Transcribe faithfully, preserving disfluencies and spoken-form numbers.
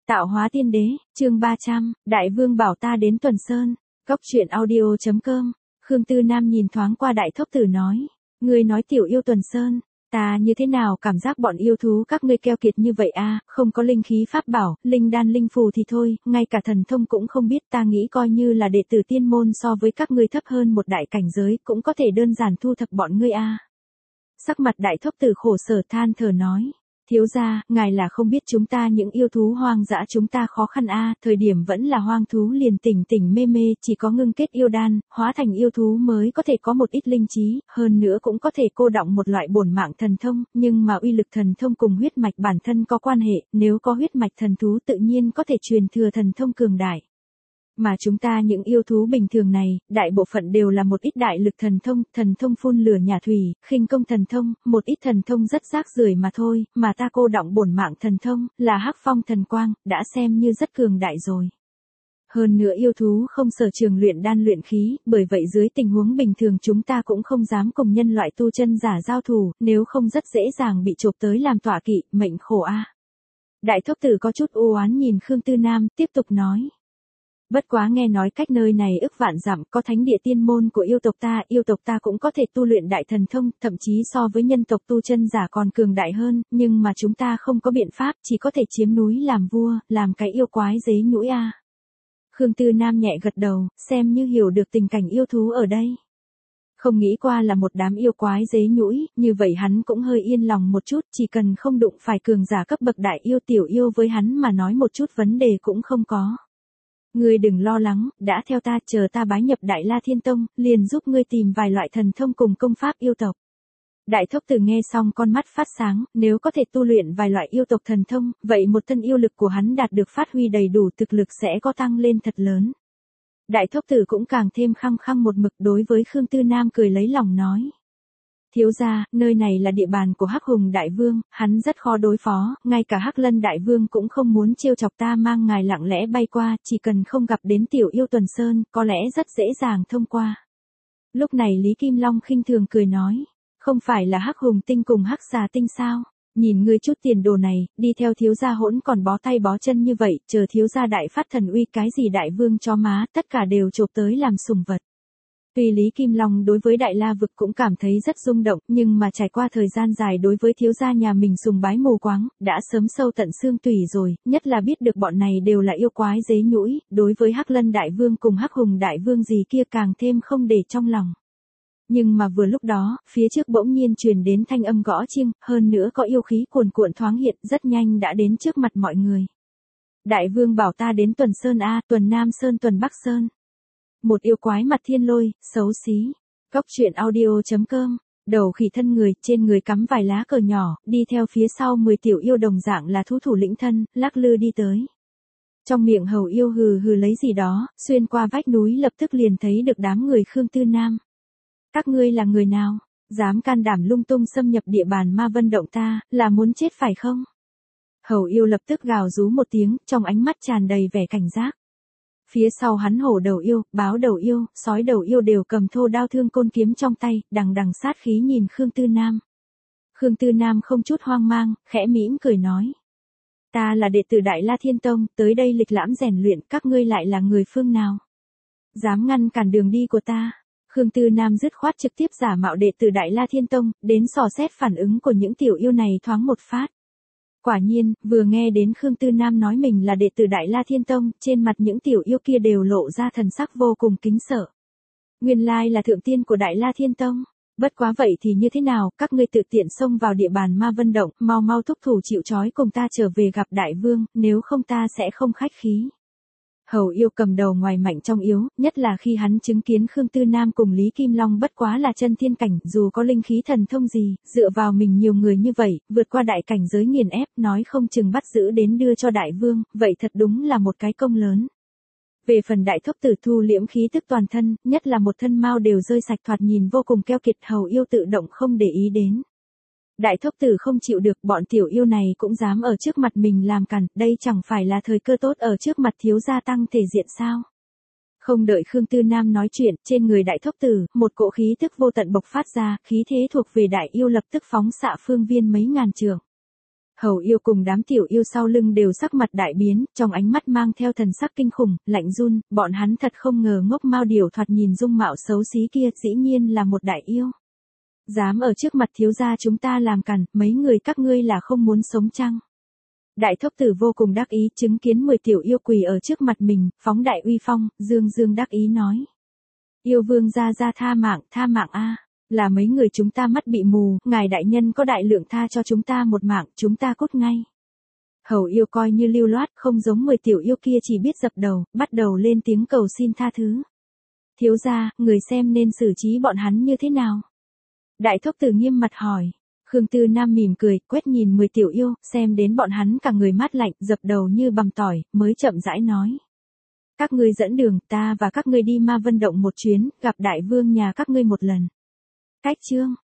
Tạo hóa tiên đế, chương ba trăm, Đại vương bảo ta đến Tuần Sơn. Cốc truyện audio chấm com. Khương Tư Nam nhìn thoáng qua Đại Thốc Tử nói, ngươi nói tiểu yêu Tuần Sơn, ta như thế nào cảm giác bọn yêu thú các ngươi keo kiệt như vậy a, không có linh khí pháp bảo, linh đan linh phù thì thôi, ngay cả thần thông cũng không biết, ta nghĩ coi như là đệ tử tiên môn so với các ngươi thấp hơn một đại cảnh giới, cũng có thể đơn giản thu thập bọn ngươi a. Sắc mặt Đại Thốc Tử khổ sở than thở nói, thiếu gia, ngài là không biết chúng ta những yêu thú hoang dã chúng ta khó khăn a, thời điểm vẫn là hoang thú liền tỉnh tỉnh mê mê, chỉ có ngưng kết yêu đan, hóa thành yêu thú mới có thể có một ít linh trí, hơn nữa cũng có thể cô đọng một loại bổn mạng thần thông, nhưng mà uy lực thần thông cùng huyết mạch bản thân có quan hệ, nếu có huyết mạch thần thú tự nhiên có thể truyền thừa thần thông cường đại. Mà chúng ta những yêu thú bình thường này, đại bộ phận đều là một ít đại lực thần thông, thần thông phun lửa nhà thủy, khinh công thần thông, một ít thần thông rất rác rưởi mà thôi, mà ta cô đọng bổn mạng thần thông, là hắc phong thần quang, đã xem như rất cường đại rồi. Hơn nữa yêu thú không sở trường luyện đan luyện khí, bởi vậy dưới tình huống bình thường chúng ta cũng không dám cùng nhân loại tu chân giả giao thủ, nếu không rất dễ dàng bị chộp tới làm tọa kỵ, mệnh khổ a. Đại Thốc Tử có chút u oán nhìn Khương Tư Nam, tiếp tục nói. Bất quá nghe nói cách nơi này ức vạn dặm có thánh địa tiên môn của yêu tộc ta, yêu tộc ta cũng có thể tu luyện đại thần thông, thậm chí so với nhân tộc tu chân giả còn cường đại hơn, nhưng mà chúng ta không có biện pháp, chỉ có thể chiếm núi làm vua, làm cái yêu quái dế nhũi a. Khương Tư Nam nhẹ gật đầu, xem như hiểu được tình cảnh yêu thú ở đây. Không nghĩ qua là một đám yêu quái dế nhũi, như vậy hắn cũng hơi yên lòng một chút, chỉ cần không đụng phải cường giả cấp bậc đại yêu tiểu yêu với hắn mà nói một chút vấn đề cũng không có. Ngươi đừng lo lắng, đã theo ta, chờ ta bái nhập Đại La Thiên Tông, liền giúp ngươi tìm vài loại thần thông cùng công pháp yêu tộc. Đại Thốc Tử nghe xong con mắt phát sáng, nếu có thể tu luyện vài loại yêu tộc thần thông, vậy một thân yêu lực của hắn đạt được phát huy đầy đủ, thực lực sẽ có tăng lên thật lớn. Đại Thốc Tử cũng càng thêm khăng khăng một mực, đối với Khương Tư Nam cười lấy lòng nói. Thiếu gia, nơi này là địa bàn của Hắc Hùng Đại Vương, hắn rất khó đối phó, ngay cả Hắc Lân Đại Vương cũng không muốn trêu chọc ta, mang ngài lặng lẽ bay qua, chỉ cần không gặp đến tiểu yêu Tuần Sơn, có lẽ rất dễ dàng thông qua. Lúc này Lý Kim Long khinh thường cười nói, không phải là Hắc Hùng Tinh cùng Hắc Xà Tinh sao? Nhìn ngươi chút tiền đồ này, đi theo thiếu gia hỗn còn bó tay bó chân như vậy, chờ thiếu gia đại phát thần uy cái gì Đại Vương chó má, tất cả đều chộp tới làm sủng vật. Tuy Lý Kim Long đối với Đại La vực cũng cảm thấy rất rung động, nhưng mà trải qua thời gian dài đối với thiếu gia nhà mình sùng bái mù quáng, đã sớm sâu tận xương tủy rồi, nhất là biết được bọn này đều là yêu quái dế nhũi, đối với Hắc Lân Đại Vương cùng Hắc Hùng Đại Vương gì kia càng thêm không để trong lòng. Nhưng mà vừa lúc đó, phía trước bỗng nhiên truyền đến thanh âm gõ chiêng, hơn nữa có yêu khí cuồn cuộn thoáng hiện, rất nhanh đã đến trước mặt mọi người. Đại Vương bảo ta đến Tuần Sơn a, Tuần Nam Sơn Tuần Bắc Sơn. Một yêu quái mặt thiên lôi, xấu xí. Cốc truyện audio chấm com. Đầu khỉ thân người, trên người cắm vài lá cờ nhỏ, đi theo phía sau mười tiểu yêu đồng dạng là thú thủ lĩnh thân, lắc lư đi tới. Trong miệng hầu yêu hừ hừ lấy gì đó, xuyên qua vách núi lập tức liền thấy được đám người Khương Tư Nam. Các ngươi là người nào? Dám can đảm lung tung xâm nhập địa bàn Ma Vân Động ta, là muốn chết phải không? Hầu yêu lập tức gào rú một tiếng, trong ánh mắt tràn đầy vẻ cảnh giác. Phía sau hắn hổ đầu yêu, báo đầu yêu, sói đầu yêu đều cầm thô đao thương côn kiếm trong tay, đằng đằng sát khí nhìn Khương Tư Nam. Khương Tư Nam không chút hoang mang, khẽ mỉm cười nói. Ta là đệ tử Đại La Thiên Tông, tới đây lịch lãm rèn luyện, các ngươi lại là người phương nào? Dám ngăn cản đường đi của ta? Khương Tư Nam dứt khoát trực tiếp giả mạo đệ tử Đại La Thiên Tông, đến dò xét phản ứng của những tiểu yêu này thoáng một phát. Quả nhiên, vừa nghe đến Khương Tư Nam nói mình là đệ tử Đại La Thiên Tông, trên mặt những tiểu yêu kia đều lộ ra thần sắc vô cùng kính sợ. Nguyên lai là thượng tiên của Đại La Thiên Tông. Bất quá vậy thì như thế nào, các ngươi tự tiện xông vào địa bàn Ma Vân Động, mau mau thúc thủ chịu trói cùng ta trở về gặp Đại Vương, nếu không ta sẽ không khách khí. Hầu yêu cầm đầu ngoài mạnh trong yếu, nhất là khi hắn chứng kiến Khương Tư Nam cùng Lý Kim Long bất quá là chân thiên cảnh, dù có linh khí thần thông gì, dựa vào mình nhiều người như vậy, vượt qua đại cảnh giới nghiền ép, nói không chừng bắt giữ đến đưa cho Đại Vương, vậy thật đúng là một cái công lớn. Về phần Đại Thốc Tử thu liễm khí tức toàn thân, nhất là một thân mao đều rơi sạch thoạt nhìn vô cùng keo kiệt, hầu yêu tự động không để ý đến. Đại Thốc Tử không chịu được, bọn tiểu yêu này cũng dám ở trước mặt mình làm cản, đây chẳng phải là thời cơ tốt ở trước mặt thiếu gia tăng thể diện sao? Không đợi Khương Tư Nam nói chuyện, trên người Đại Thốc Tử, một cỗ khí tức vô tận bộc phát ra, khí thế thuộc về đại yêu lập tức phóng xạ phương viên mấy ngàn trượng. Hầu yêu cùng đám tiểu yêu sau lưng đều sắc mặt đại biến, trong ánh mắt mang theo thần sắc kinh khủng, lạnh run, bọn hắn thật không ngờ ngốc mao điểu thoạt nhìn dung mạo xấu xí kia dĩ nhiên là một đại yêu. Dám ở trước mặt thiếu gia chúng ta làm cản, mấy người các ngươi là không muốn sống chăng? Đại thốc tử vô cùng đắc ý, chứng kiến mười tiểu yêu quỳ ở trước mặt mình, phóng đại uy phong, dương dương đắc ý nói. Yêu vương gia gia tha mạng, tha mạng a, là mấy người chúng ta mắt bị mù, ngài đại nhân có đại lượng tha cho chúng ta một mạng, chúng ta cút ngay. Hầu yêu coi như lưu loát, không giống mười tiểu yêu kia chỉ biết dập đầu, bắt đầu lên tiếng cầu xin tha thứ. Thiếu gia, người xem nên xử trí bọn hắn như thế nào? Đại thốc tử nghiêm mặt hỏi. Khương Tư Nam mỉm cười, quét nhìn mười tiểu yêu, xem đến bọn hắn cả người mát lạnh, dập đầu như bằm tỏi, mới chậm rãi nói. Các ngươi dẫn đường, ta và các ngươi đi Ma Vân Động một chuyến, gặp đại vương nhà các ngươi một lần. Cách chương.